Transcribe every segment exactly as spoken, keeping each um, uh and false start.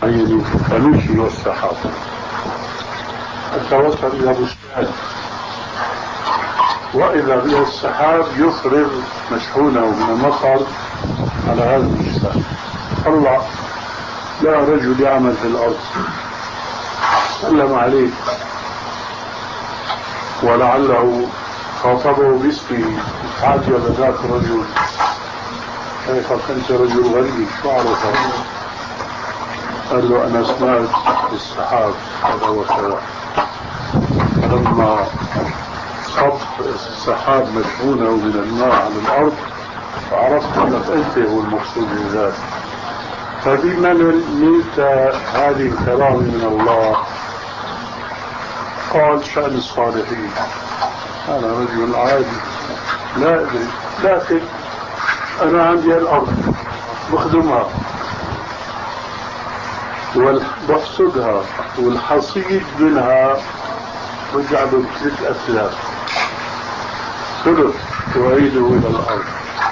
هي الثلوج والسحاب حتى وصل إلى بستان، وإذا به السحاب يفرغ مشحونه من المطر على هذا البستان. الله لا رجل يعمل في الأرض سلم عليه ولعله خاطبه باسمه، تعجب ذاك الرجل كيف كنت رجل غريب شو عرفه؟ قال له أنا سمعت السحاب كذا وكذا. لما صب السحاب مشحونه من الماء على الأرض فعرفت أنك أنت هو المقصود بذلك. فبما نلت هذه الكرامة من الله قال شأن الصالحين أنا رجل عادي لا أدري، لكن أنا عندي الأرض بخدمها وبحصدها والحصيد منها رجع له بثلاث أثلاث، ثلث تعيده إلى الأرض،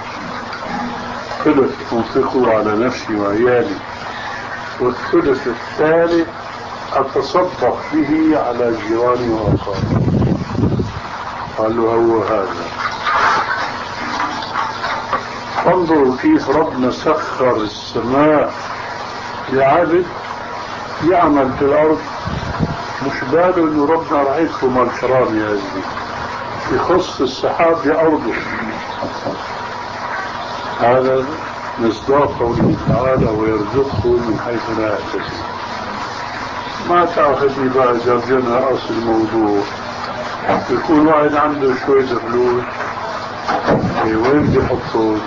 ثلث أنفقه على نفسي وعيالي، والثلث الثالث أتصدق به على جيراني وأقاربي. قال له هو هذا. انظروا كيف ربنا سخر السماء لعبد يعمل في الأرض، مش باله انه ربنا راح يكرم الكرامة هذه، يخص السحاب بأرضه. هذا مصداق قوله تعالى ويرزقه من حيث لا يحتسب. ما تأخذني بقى جرجنا أصل الموضوع. يكون واحد عنده شوية فلوس وين بدي يحطون؟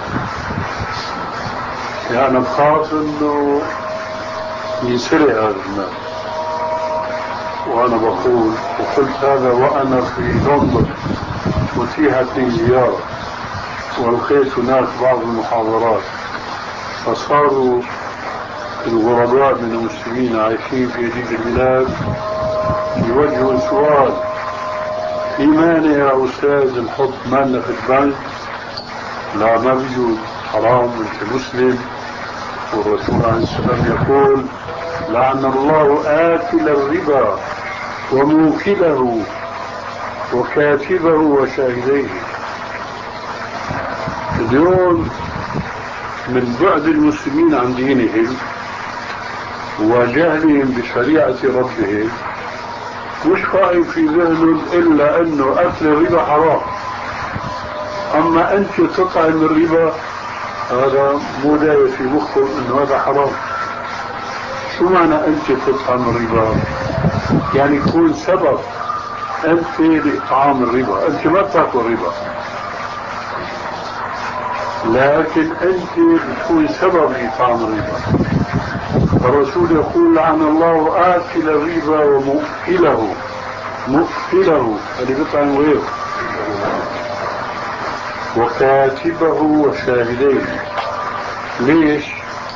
يعني بخاف انه يسرق هذا المال. وانا بقول وقلت هذا وانا في لندن واتيحت لي زيارة والقيت هناك بعض المحاضرات، فصاروا الغرباء من المسلمين عايشين في هذه البلاد يوجهوا سؤال: في مانع يا أستاذ نحط مالنا في البنك؟ لا، ما بيجوز، حرام، انت مسلم. والرسول عليه السلام يقول: لعن الله آكل الربا وموكله وكاتبه وشاهديه. اليوم من بعد المسلمين عن دينهم وجهلهم بشريعة ربهم مش خائف في ذهنهم إلا أنه أكل الربا حرام. أما أنت تطعم الربا هذا مو داير في مخهم أنه هذا حرام. شو معنى أنت تطعم الربا؟ يعني يكون سبب أنت لإطعام الربا. أنت ما تأكل ربا، لكن أنت بتكون سبب لإطعام الربا. الرسول يقول: لعن الله آكل الربا ومؤكله، مؤكله اللي بيطعم غيره، وكاتبه وشاهديه. ليش؟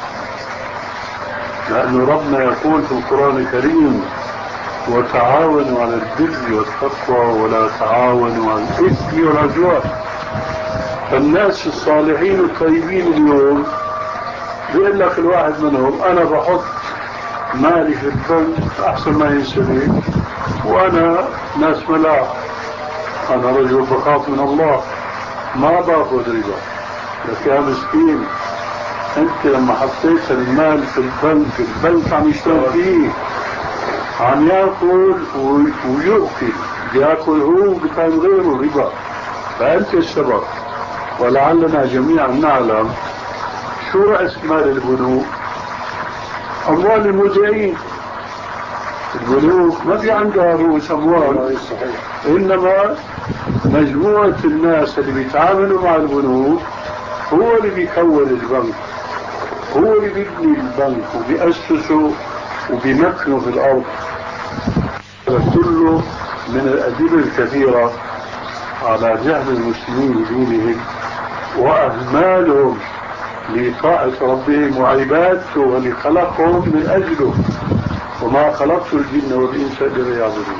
لأن ربنا يقول في القرآن الكريم: وتعاونوا على البر والتقوى ولا تعاونوا على الإثم والعدوان. فالناس الصالحين الطيبين اليوم بيقول لك الواحد منهم: أنا بحط مالي في البنك أحسن ما ينسبه، وأنا ناس ملاح، أنا رجل بخاف من الله، ما باخذ ربا. لك يا مسكين، أنت لما حطيت المال في البنك، البنك عم يشتغل فيه، عم يأكل ويؤكل، بيأكل هو بكان غيره ربا، فأنت السبب. ولعلنا جميعا نعلم شو رأس مال البنوك؟ أموال المودعين. البنوك ما في عندها رؤوس أموال، إنما مجموعة الناس اللي بيتعاملوا مع البنوك هو اللي بيكون البنك، هو اللي بيبني البنك وبيأسسه وبيمكنه في الأرض. هذا كله من الأدلة الكثيرة على جهل المسلمين بدينهم وأهمالهم لطاعة ربهم وعبادته واللي خلقهم من أجله، وما خلقت الجن والإنس إلا ليعبدون.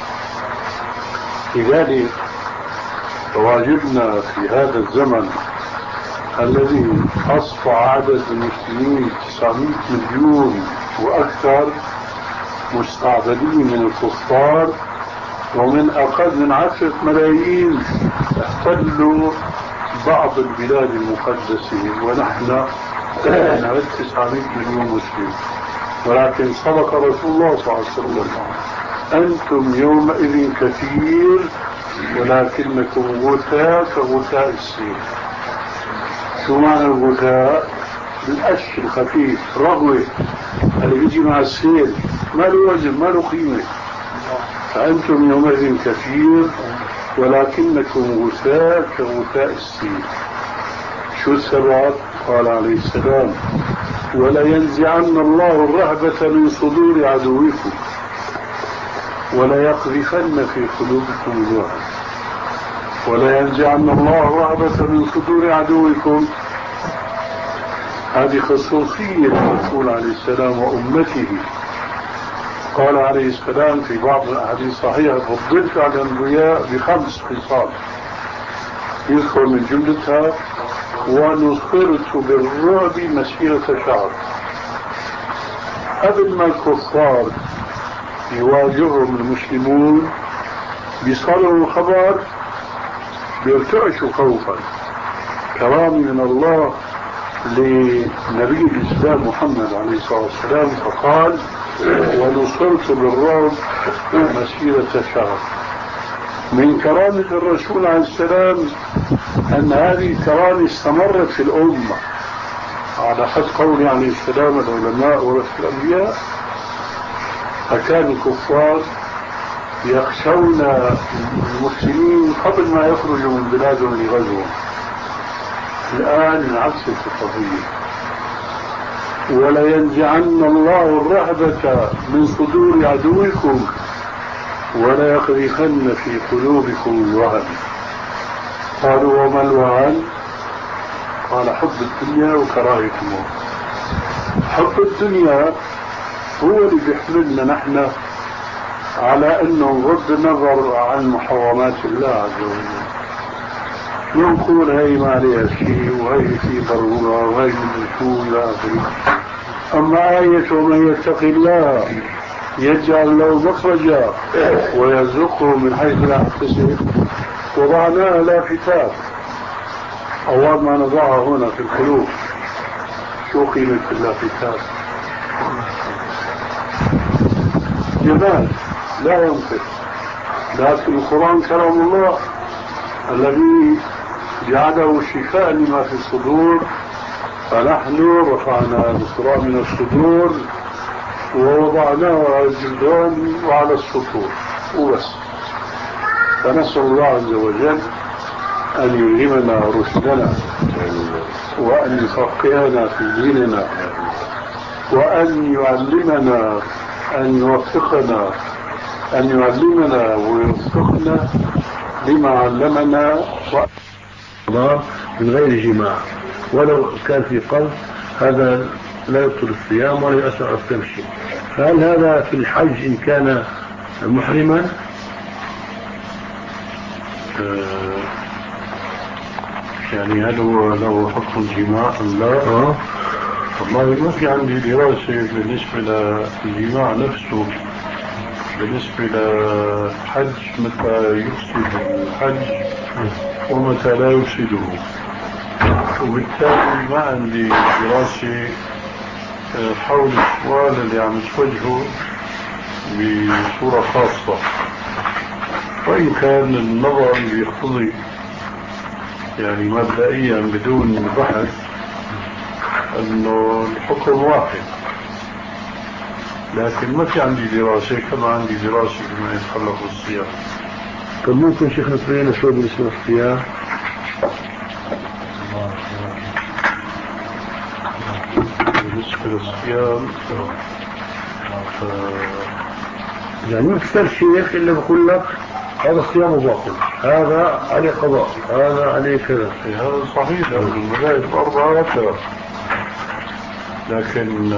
لذلك واجبنا في هذا الزمن الذي أصبح عدد المسلمين تسعمائة مليون وأكثر مستعبدين من الكفار، ومن أقل من عشرة ملايين احتلوا بعض البلاد المقدسة، ونحن نعد تسعمائة مليون مسلم. ولكن صدق رسول الله صلى الله عليه وسلم: أنتم يومئذ كثير ولكنكم غثاء كغثاء السيل. شو معنى الغثاء؟ القش الخفيف، رغوة اللي بيجي مع السيل، ما له وزن ما له قيمة. فأنتم يومئذ كثير ولكنكم غثاء كغثاء السيل. شو السبب؟ قال عليه السلام: ولا ينزعن الله الرهبة من صدور عدوكم ولا يقذفن في قلوبكم الوهن. ولا ينزعن الله الرهبة من صدور عدوكم، هذه خصوصية الرسول عليه السلام وأمته. قال عليه السلام في بعض الأحاديث الصحيحة: فضلت على الأنبياء بخمس خصال، يذكر من جملتها: ونصرت بالرعب مسيرة شهر. قبل ما الكفار يواجههم المسلمون بيصلوا الخبر بيرتعشوا خوفا. كرامة من الله لنبي الإسلام محمد عليه الصلاة والسلام، فقال: ونصرت بالرعب مسيرة شهر. من كرامة الرسول عليه السلام أن هذه الكرامة استمرت في الأمة، على حد قول عليه السلام: العلماء ورثة الأنبياء. فكان الكفار يخشون المسلمين قبل ما يخرجوا من بلادهم لغزوهم. الآن انعكست القضية: ولا ينزعن الله الرهبة من صدور عدوكم ولا يقذفن في قلوبكم الوهن. قالوا: وما الوهن؟ قال: حب الدنيا وكراهية الموت. حب الدنيا هو اللي بيحملنا نحن على انه نغض النظر عن محرمات الله عز وجل، نقول هي ما عليها شيء وهي في ضروره وهي من شو الى اخره. اما آية ومن يتق الله يجعل له مخرجا ويرزقه من حيث لا يحتسب وضعناها لافتات. أول ما نضعها هنا في القلوب، شو قيمة اللافتات؟ جمال لا ينطق، لكن القرآن كلام الله الذي جعله شفاء لما في الصدور. فنحن رفعنا القرآن من الصدور ووضعناه على الجدران وعلى السطور وبس. فنسأل الله عز وجل أن يلهمنا رشدنا وأن يفقهنا في ديننا وأن يعلمنا أن يوفقنا أن يعلمنا ويوفقنا لما علمنا من غير جماع، ولو كان في قلب هذا لا يبطل الصيام ولا يؤثر على التمشي. فهل هذا في الحج إن كان محرما؟ آه يعني هل هو له حكم الجماع أم لا؟ أه؟ والله ما في عندي دراسة بالنسبة للجماع نفسه. بالنسبة للحج متى يفسد الحج ومتى لا يفسده، وبالتالي ما عندي دراسة حول السؤال اللي عم توجهه بصورة خاصة. وإن كان النظر يقتضي يعني مبدئيا بدون بحث أنه الحكم واحد، لكن ما في عندي دراسة كما عندي دراسة بما يتعلق بالصيام. طب ممكن شيخنا تبين شوي بالنسبة للصيام؟ بالنسبة للصيام ف... يعني ما تسأل شيخ إلا بقول لك هذا الصيام باطل، هذا عليه قضاء، هذا عليه كذا. هذا صحيح، لأن المذاهب الأربعة هكذا. لكن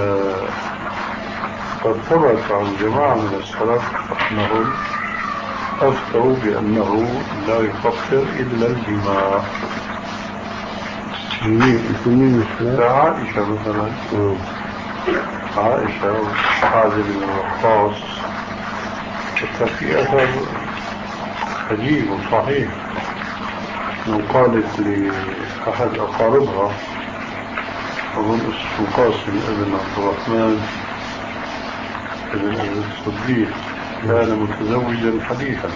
قد ثبت عن جماعة من السلف أنهم أفتوا بأنه لا يفطر إلا الجماع. مين؟ مين؟ عائشة مثلا عائشة وسعد بن وقاص حتى في أثر عجيب وصحيح من قالت لأحد أقاربها أظن اسمه قاسم ابن عبد الرحمن ابن أبي الصديق كان متزوجا حديثا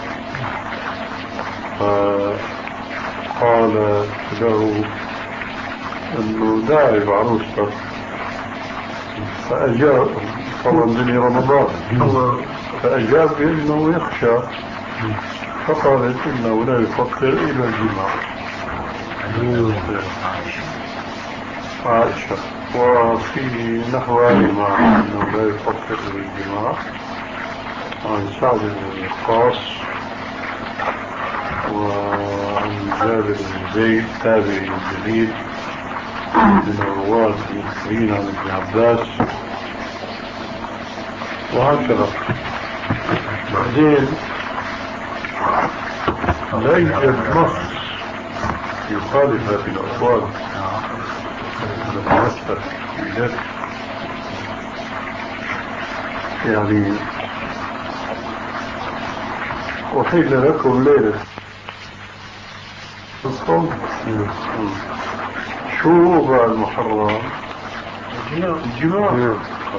فقال له أنه داعي بعروستك فأجاب طبعا بني رمضان فأجاب بأنه يخشى فقالت إنه لا يفكر إلى الجماع عائشة وفي نحوهما أنه لا يفكر إلى الجماع عن سعد بن وقاص وعن جابر بن زيد تابعي جليل من الرواة المكثرين عن ابن عباس وهكذا. بعدين لا يوجد نص يخالف هذه الأقوال بالنسبة لذلك يعني أحل لكم ليلة الصوم. شو بقى المحرم؟ الجماع.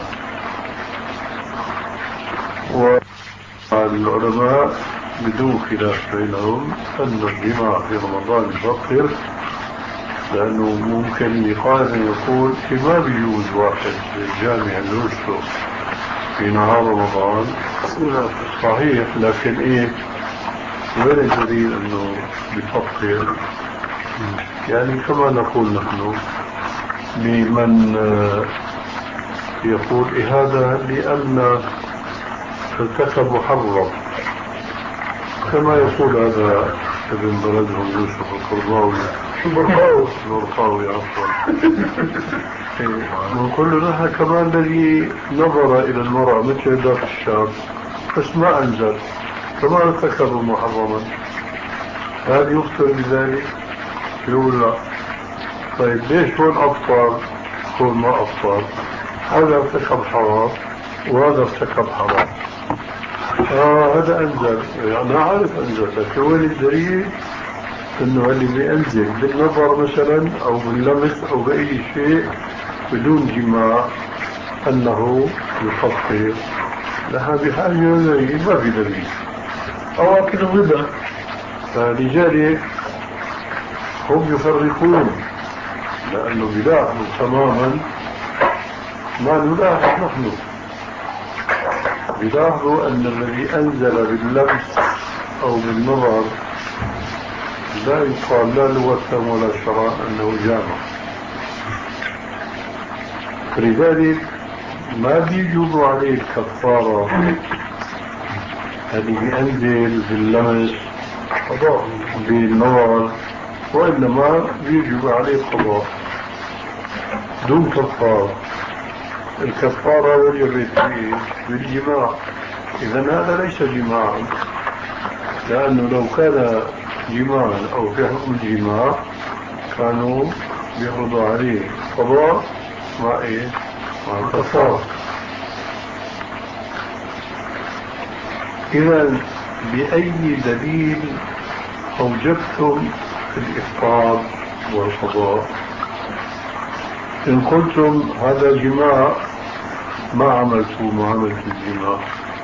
والعلماء بدون خلاف بينهم أن الجماع في رمضان يفطر لأنه ممكن يقال يقول ما بيجوز واحد جامع زوجته في نهار رمضان صحيح لكن إيه وين الدليل أنه بيفطر؟ يعني كما نقول نحن لمن يقول هذا لأن ارتكب محرم كما يقول هذا ابن بلدهم يوسف القرضاوي البرقاوي البرقاوي عفوا ونقول له كمان الذي نظر إلى المرأة مثل ذاك الشاب بس ما أنزل كما ارتكب محرما هل يفطر بذلك؟ يقول لا. طيب ليش هون أفطر هون ما أفطر؟ هذا ارتكب حرام وهذا ارتكب حرام. آه هذا أنزل يعني أنا عارف أنزل لكن وين الدليل إنه اللي بينزل بالنظر مثلا أو باللمس أو بأي شيء بدون جماع أنه يفطر؟ لها بحاجة دليل ما في دليل أو أكل الغداء. فلذلك هم يفرقون لأنه بيلاحظوا تماما ما نلاحظ نحن بيلاحظوا أن الذي أنزل باللمس أو بالنظر لا يقال لا لغة ولا شرع أنه جامع. لذلك ما بيجوز عليه الكفارة اللي بينزل باللمس بالنظر وإنما بيجب عليه قضاء دون كفارة. الكفارة وجبت بالجماع إذن هذا ليس جماعا لأنه لو كان جماعا أو في حكم الجماع كانوا بيفرضوا عليه قضاء مع إيه؟ مع الكفارة. إذن بأي دليل أوجبتم الإفطار والقضاء؟ إن قلتم هذا جماع ما عملتوا معاملة الجماع،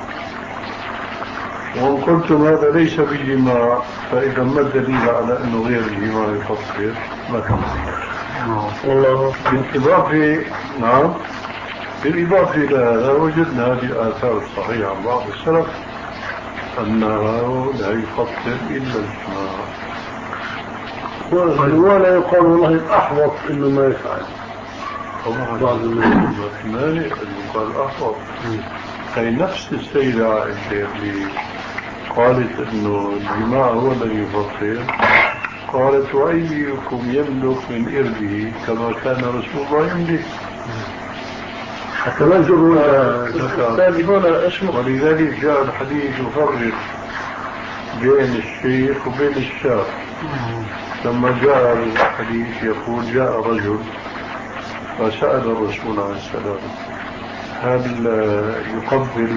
وإن قلتم هذا ليس بجماع فإذا ما الدليل على أنه غير الجماع يفطر؟ ما كان والله. بالإضافة نعم بالإضافة إلى هذا وجدنا هذه الآثار الصحيحة عن بعض السلف أنه لا يفطر إلا الجماع ولا يقال والله الأحوط إنه ما يفعل. بعض المالك اللي قال أحوط هي نفس السيدة عائشة اللي قالت إنه الجماع هو الذي يفطر قالت وأيكم يملك من إربه كما كان رسول الله يملك حتى لا يجروا ولذلك جاء الحديث يفرق بين الشيخ وبين الشاب. لما جاء الحديث يقول جاء رجل فسأل الرسول عليه السلام هل يقبل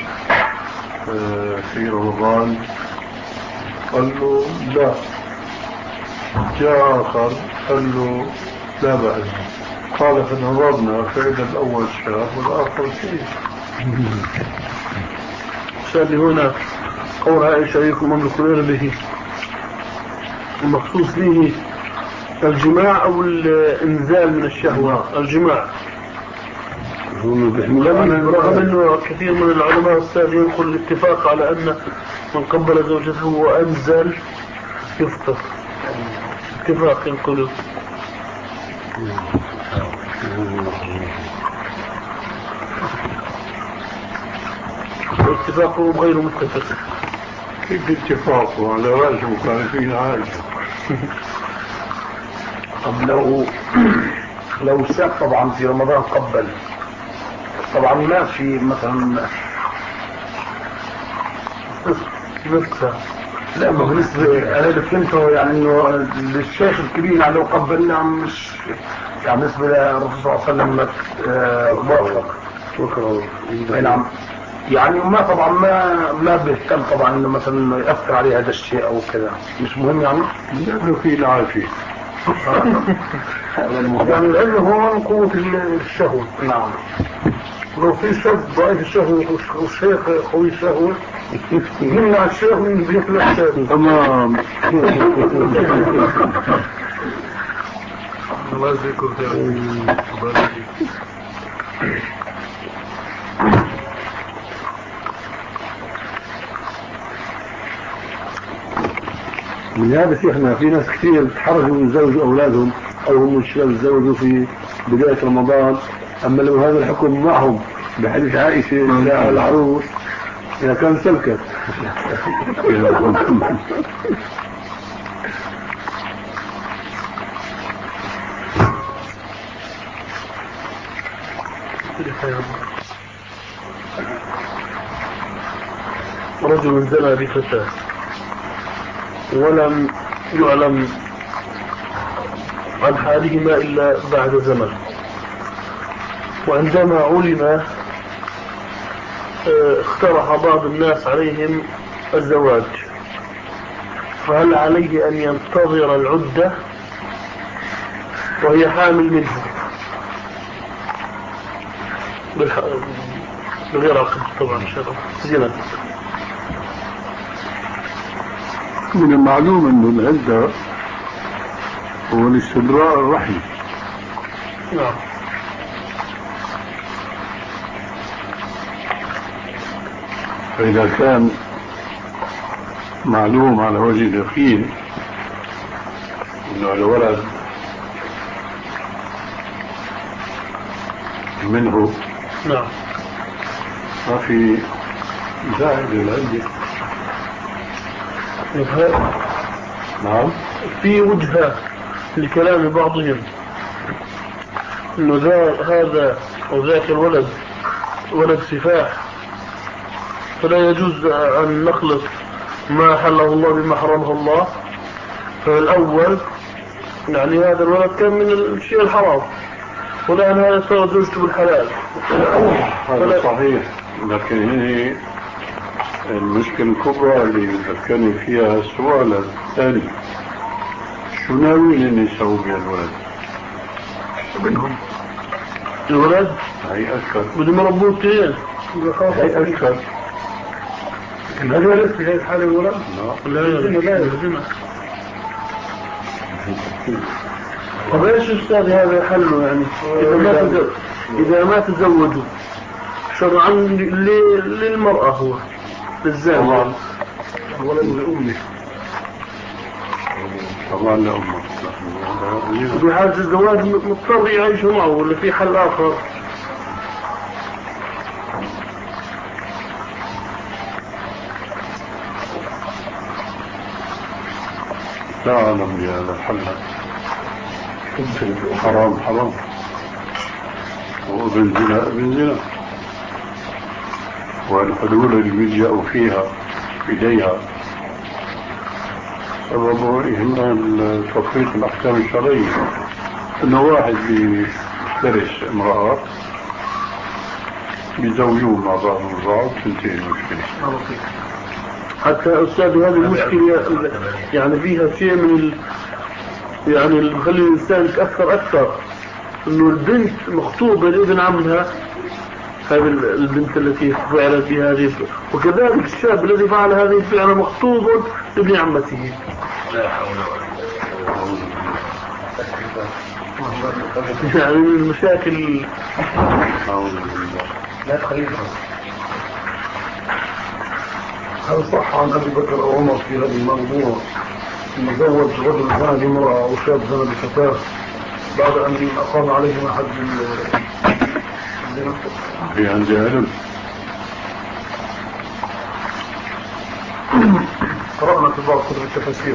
في رمضان؟ قال له لا. جاء آخر قال له لا بأس. قال فنظرنا فإذا الأول شاب والآخر شيء. سألي هنا قول عائشة أيكم أملكون به المخصوص به الجماع أو الإنزال من الشهوة؟ الجماع. رغم أنه كثير من العلماء السابقين يقول الاتفاق على أن من قبل زوجته وأنزل يفطر. اتفاق ينقلوا اتفاقهم غير متفق. كيف اتفاقه على رأس مخالفين عائشة؟ طب لو لو ساب طبعا في رمضان قبل طبعا ما في مثلا نفسه. لا ما بالنسبة أنا اللي فهمته يعني إنه للشيخ الكبير يعني لو قبلنا مش يعني بالنسبة للرسول صلى الله عليه وسلم موافق وكره. نعم. يعني ما طبعا ما ما بيهتم طبعا إنه مثلا يأثر عليه هذا الشيء أو كذا مش مهم يعني. لأنه في العافية. يعني العلم هو قوة الشهوة. نعم. لو في شاب ضعيف الشهوة والشيخ قوي الشهوة يمنع الشيخ من بيخلق الشاب. تمام. الله يذكر خير. من هذا شيخنا في ناس كثير تحرجوا يتزوجوا أولادهم أو هم الشباب يتزوجوا في بداية رمضان، أما لو هذا الحكم معهم بحديث عائشة العروس إذا كان سلكت. رجل زنى بفتاة ولم يعلم عن حالهما إلا بعد زمن، وعندما علم اقترح بعض الناس عليهم الزواج، فهل عليه أن ينتظر العدة وهي حامل منه بغير عقد طبعا شرط زنا؟ من المعلوم أن العدة هو الاستبراء الرحم. نعم. فإذا كان معلوم على وجه اليقين أنه الولد منه، نعم، ما في داعي للعدة. نعم. في وجهة لكلام بعضهم انه هذا او ذاك الولد ولد سفاح، فلا يجوز ان نخلط ما حله الله بما حرمه الله. فالاول يعني هذا الولد كان من الشيء الحرام، والان هذا صار زوجته بالحلال. هذا صحيح، لكن هي المشكلة الكبرى اللي ذكرني فيها السؤال الثاني، شو ناويين ان يسووا بهالولد؟ منهم الولد هي أشكر بدهم يربوه كثير، هي أشكر. لكن هذا ليس في هذه الحالة الولد؟ لا لا لا يلزمه. طب ايش استاذ هذا حله يعني؟ اذا ما تزوج اذا ما تزوجوا شرعا للمرأة هو للزوج، الولد لأمه طبعا لأمه. في حالة الزواج مضطر يعيش معه ولا في حل آخر؟ لا أعلم بهذا الحل. حرام حرام، وابن زنا ابن زنا، والحلول اللي بيلجأوا فيها إليها سببه إهمال تطبيق الأحكام الشرعية. إنه واحد بيفترس امرأة بيزوجون مع بعض البعض تنتهي المشكلة. حتى أستاذ هذه المشكلة يعني فيها شيء من ال... يعني اللي بخلي الإنسان يتأثر أكثر إنه البنت مخطوبة لابن عمها، هذه البنت التي فعلت بهذه، وكذلك الشاب الذي فعل هذه الفعلة مخطوب لابن عمته. لا حول ولا قوة. يعني من المشاكل. لا تخليها. هل صح عن أبي بكر أو عمر في هذا الموضوع أن زوج رجل زنى بامرأة أو شاب زنى بفتاة بعد أن أقام عليهما حد الزنا؟ في عندي علم. قرأنا في بعض كتب التفاسير.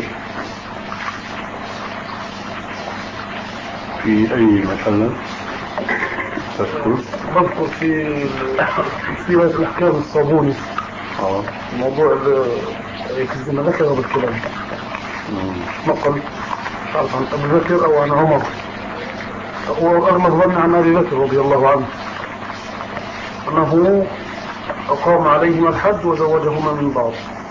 في أي مثلا تذكر؟ بذكر في في الأحكام الصابوني. اه موضوع الزنا ذكره بالكلام. نقل مش عارف عن أبي بكر أو عن عمر، وأغلب ظن عن أبي بكر رضي الله عنه أنه أقام عليهما الحد وزوجهما من بعض.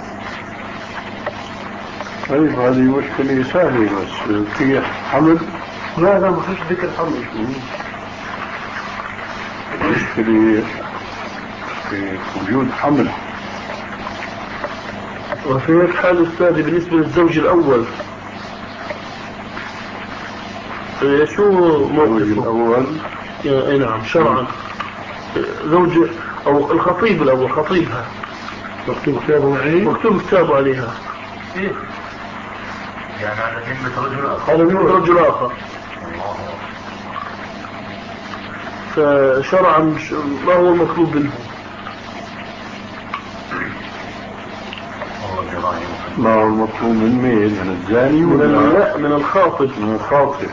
طيب هذه مشكلة سهلة بس في حمل. لا لا ما فيش ذكر حمل. مشكلة في وجود حمل. وفي هيك حال أستاذي بالنسبة للزوج الأول شو موقفه الأول؟ اي نعم شرعا زوج أو الخطيب الأول خطيبها مكتوب كتابه عليه مكتوب كتابه عليها إيه؟ يعني على ذمة رجل آخر على ذمة رجل آخر. فشرعا ما هو المطلوب منه؟ ما هو المطلوب من مين؟ من الزاني من ولا لا من الخاطب؟ من الخاطب.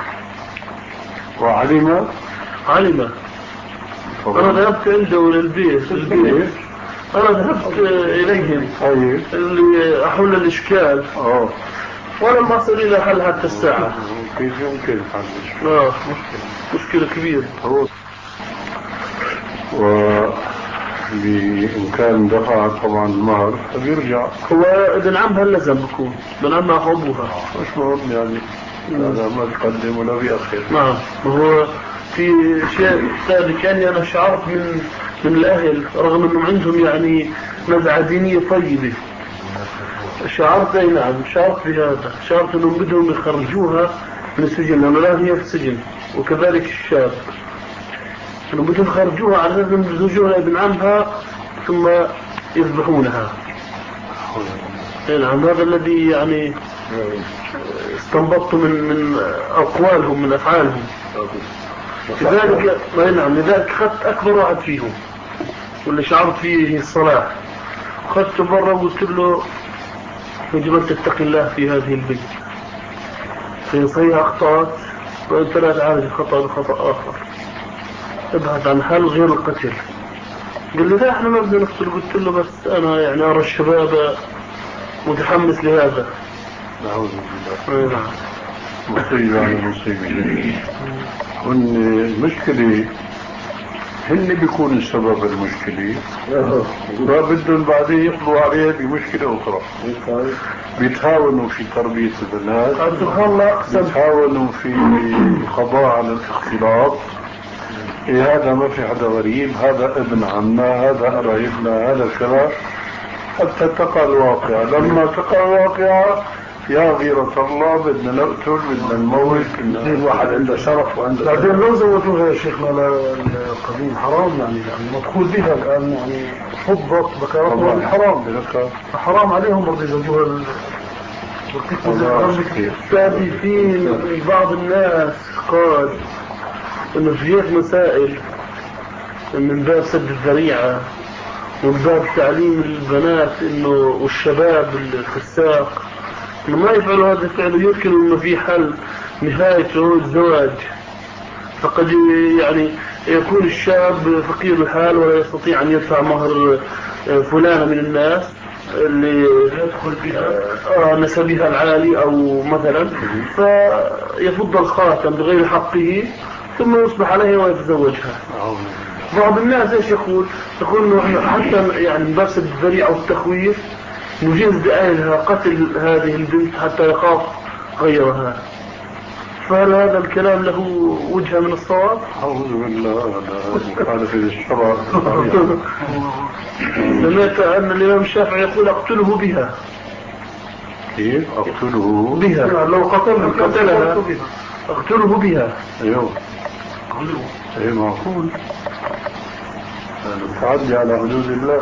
وعلم علم. أنا ذهبت عنده للبيت البيت أنا ذهبت إليهم طيب اللي أحل الإشكال اه ولم أصل إلى حل حتى الساعة. كيف يمكن حل الإشكال؟ آه مشكلة كبيرة. وبإمكان دفع طبعا المهر فبيرجع. هو ابن عمها اللزم بكون ابن عمها أخوها مش مهم يعني هذا ما بيقدم ولا بيأخر. نعم. وهو في شيء ثاني كان أنا شعرت من من الأهل رغم أنهم عندهم يعني نزعة دينية طيبة شعرت أي نعم شعرت بهذا شعرت أنهم بدهم يخرجوها من السجن لأنه لا هي في السجن وكذلك الشاب أنهم بدهم يخرجوها على أساس أنهم يزوجوها ابن عمها ثم يذبحونها. نعم هذا الذي يعني استنبطت من من أقوالهم من أفعالهم. لذلك نعم لذلك أخذت أكبر واحد فيهم واللي شعرت فيه الصلاح أخذته برا وقلت له يجب أن تتقي الله في هذه البيت فإن صحيح أخطأت وأنت لا تعالج الخطأ بخطأ آخر ابحث عن حل غير القتل. قال لي لا احنا ما بدنا نقتل. قلت له بس أنا يعني أرى الشباب متحمس لهذا. نعوذ بالله. مصيبة على مصيبة. والمشكلة هن بيكون السبب المشكلة فبدهم بعدين يقضوا عليها بمشكلة أخرى. بيتهاونوا في تربية البنات بيتهاونوا في القضاء على الاختلاط. إيه هذا ما في حدا غريب هذا ابن عمنا هذا قرايبنا هذا كذا حتى تقع الواقع. لما تقع الواقع يا غيرة الله بدنا نقتل بدنا نموت بدنا واحد عنده شرف وعنده بعدين لو زوجوها يا شيخنا للقديم حرام يعني يعني مدخول بها الآن يعني حضت بكارتها بالحرام حرام عليهم برضه يزوجوها الثاني. في بعض الناس قال انه في هيك مسائل من باب سد الذريعة ومن باب تعليم البنات انه والشباب الفساق انه ما يفعلوا هذا الفعل ويمكن انه في حل نهايته الزواج. فقد يعني يكون الشاب فقير الحال ولا يستطيع ان يدفع مهر فلانة من الناس اللي يدخل بها نسبها العالي او مثلا فيفض الخاتم بغير حقه ثم يصبح عليها ويتزوجها. بعض الناس ايش يقول؟ يقول انه حتى يعني بس الذريعة والتخويف نجيز بأهلها قتل هذه البنت حتى يخاف غيرها. فهل هذا الكلام له وجهة من الصواب؟ أعوذ بالله، هذا مخالف للشرع. سمعت أن الإمام الشافعي يقول اقتله بها. كيف أقتله بها؟ لو قتل قتلها اقتله بها. أيوه أي معقول، التعدي على حدود الله.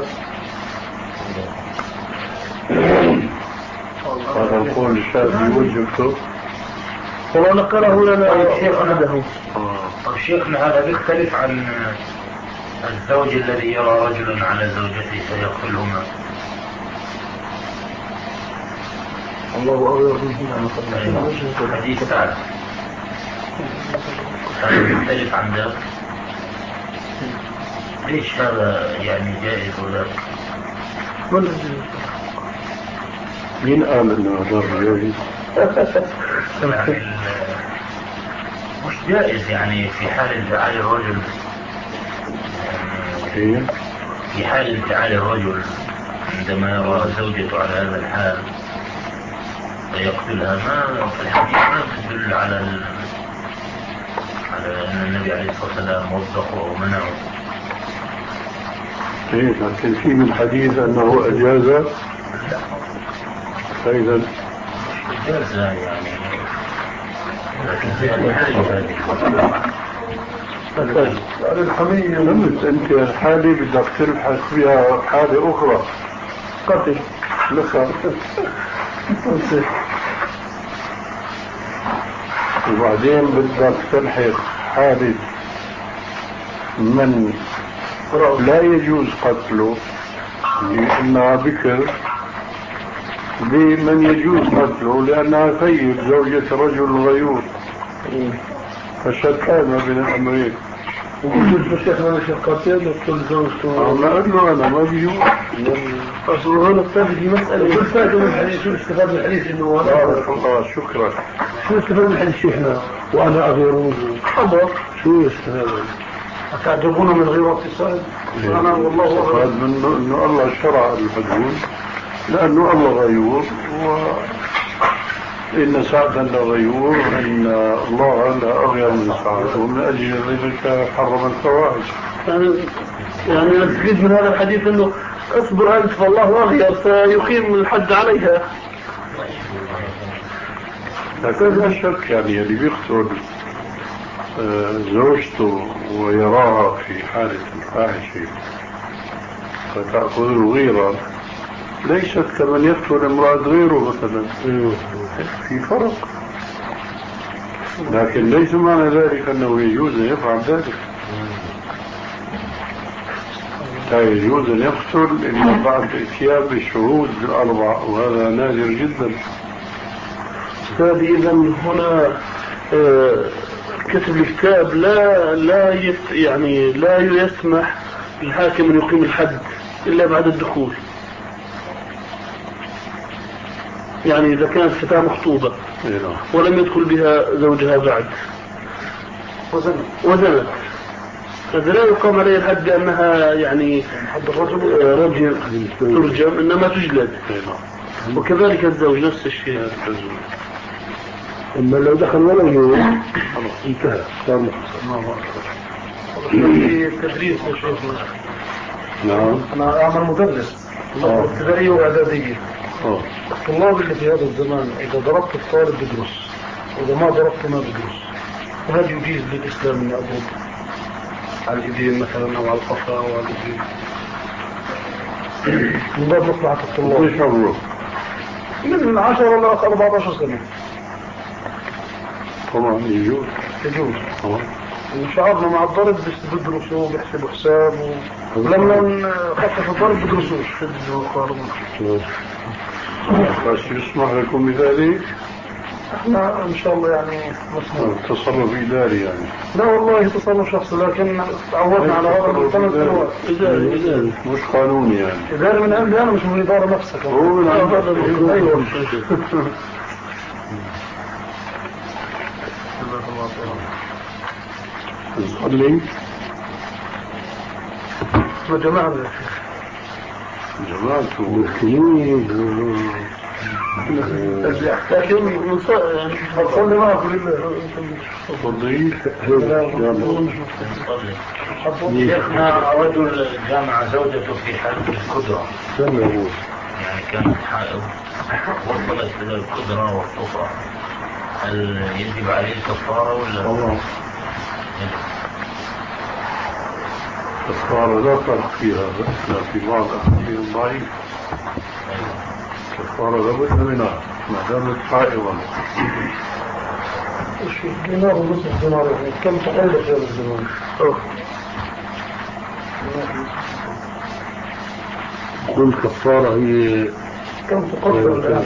هذا القول الشافعي وجهته ولو نقله لنا الشيخ أحده. طيب شيخنا هذا بيختلف عن الزوج الذي يرى رجلا على زوجته فيقتلهما. الله أغير حديث سعد هذا بيختلف عن ذلك. ليش هذا يعني جائز ولا مين قال انه هذا جائز؟ يعني مش جائز يعني في حال انفعال الرجل، كيف؟ في حال انفعال الرجل عندما يرى زوجته على هذا الحال فيقتلها. ما في الحديث ما تدل على ال... على ان النبي عليه الصلاه والسلام وبخه ومنعه. إيه، لكن في من الحديث أنه أجاز، فإذا أجاز يعني لكن في الحالة هذه الحمية لمت أنت الحالة بدك تلحق فيها حالة أخرى قتل لك، وبعدين بدك تلحق حالة من لا يجوز قتله لأنها بكر بمن يجوز قتله لأنها ثيب زوجة رجل غيور، فشتان بين الأمرين. وقلت الشيخ أنا شيخ قتل وقتل زوجته. ما قال له أنا ما بيجوز. أصله هنا الثالث دي مسألة. شو الفائدة من الحديث؟ شو استفاد من الحديث إنه بارك الله، شكرا. شو استفاد من الحديث شيخنا؟ وأنا أغير خبر. شو استفاد؟ أتعجبون من غير اتصال؟ أنا والله استفاد منه إنه الله شرع الحدود لأنه الله غيور، وإن سعدا لغيور وإن الله لا أغير من سعد، ومن أجل ذلك حرم الفواحش. يعني يعني نستفيد من هذا الحديث إنه اصبر أنت فالله أغير سيقيم الحد عليها. لكن لا شك يعني اللي بيقتل زوجته ويراها في حالة الفاحشة فتأخذ الغيرة ليست كمن يقتل امرأة غيره مثلا، في فرق. لكن ليس معنى ذلك أنه يجوز أن يفعل ذلك، لا يجوز أن يقتل إلا بعد إتيان بالشهود الأربع، وهذا نادر جدا. أستاذ إذا هنا آه كتب الكتاب لا لا يف يعني لا يسمح للحاكم أن يقيم الحد إلا بعد الدخول. يعني إذا كانت فتاة مخطوبة ولم يدخل بها زوجها بعد وزنت وزنت هذا لا يقام عليه الحد بأنها يعني حد الرجل رجل ترجم، إنما تجلد. وكذلك الزوج نفس الشيء. أما لو دخل ولا يوم انتهى صار محصن. في التدريس يا شيخنا. نعم. أنا أعمل مدرس ابتدائية وإعدادية. الطلاب اللي في هذا الزمان إذا ضربت الطالب بدرس وإذا ما ضربته ما بدرس، وهذا يجيز للإسلام أن أضرب على الإيدين مثلا أو على القفا أو على الإيدين من باب مصلحة الطلاب. ايش عمره؟ من عشرة إلى أربعة عشر سنة. طبعا يجوز يجوز. طبعا. شعرنا مع الضرب بدرسوا بيحسبوا حساب ولما خفف الضرب بدرسوش شدوا وقاربوا. بس يسمح لكم بذلك؟ احنا ان شاء الله يعني مسموح. تصرف إداري يعني؟ لا والله تصرف شخصي، لكن تعودنا على هذا من ثلاث سنوات. إداري إداري مش قانوني يعني. إداري من عندي أنا مش من الإدارة نفسها. هو من عندي. أيوة. نصلي اسمه جماعة جماعته مسلمين لكن صلي معه لله تفضلي. شيخنا رجل جامع زوجته في حالة القدرة، يعني كانت حائض وصلت إلى القدرة والطهر، هل يجب عليه الكفارة ولا؟ الله كفارة لا فرق فيها، بس في بعض أحاديث ضعيف كفارة لابد منها ما دامت حائضا. دينار ونصف دينار، كم تقلب هذا الزمان؟ كل كفارة هي كم تقدر الآن؟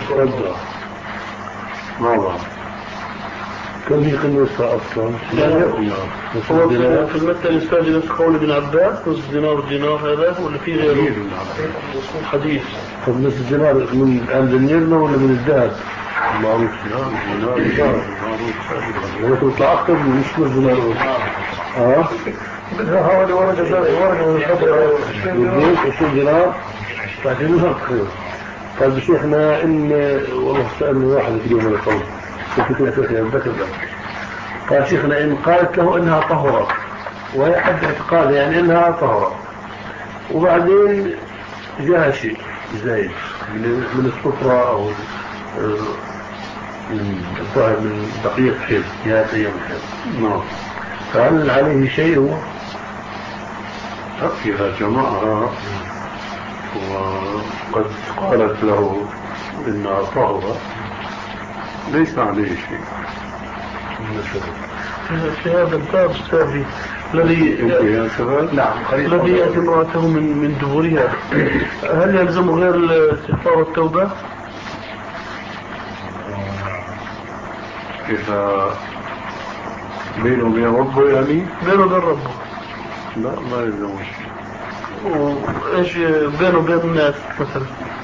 ما بعرف كم هي قيمتها أصلا؟ لا يأتي هو في المثل يستاذن قول ابن عباس نصف دينار دينار هذا ولا في غيره؟ حديث. طب نصف دينار من الآن دنيرنا ولا من الذهب؟ معروف. لا دينار دينار معروف. هو يطلع أكثر من مش نصف دينار. اه هذا ورقة ورقة من الحضر عشرين دينار بعدين نفرق خير. قال بشيخنا إن والله سألني واحد في اليوم القول كنت أسأل الذكر قال شيخنا إن قالت له إنها طهرة وهي حد اعتقاد يعني إنها طهرة وبعدين جاء شيء زايد من الصفرة أو من دقيق حيض يا أيام الحيض نعم فهل عليه شيء؟ إذا جمعها وقد قالت له إنها طهرة ليس عليه شيء. في هذا الباب السابق الذي نعم الذي يأتي امرأته من من دبرها هل يلزم غير الاستغفار والتوبة؟ إذا بينه وبين ربه يعني؟ بينه وبين ربه لا ما يلزم شيء. وإيش بينه وبين الناس مثلا؟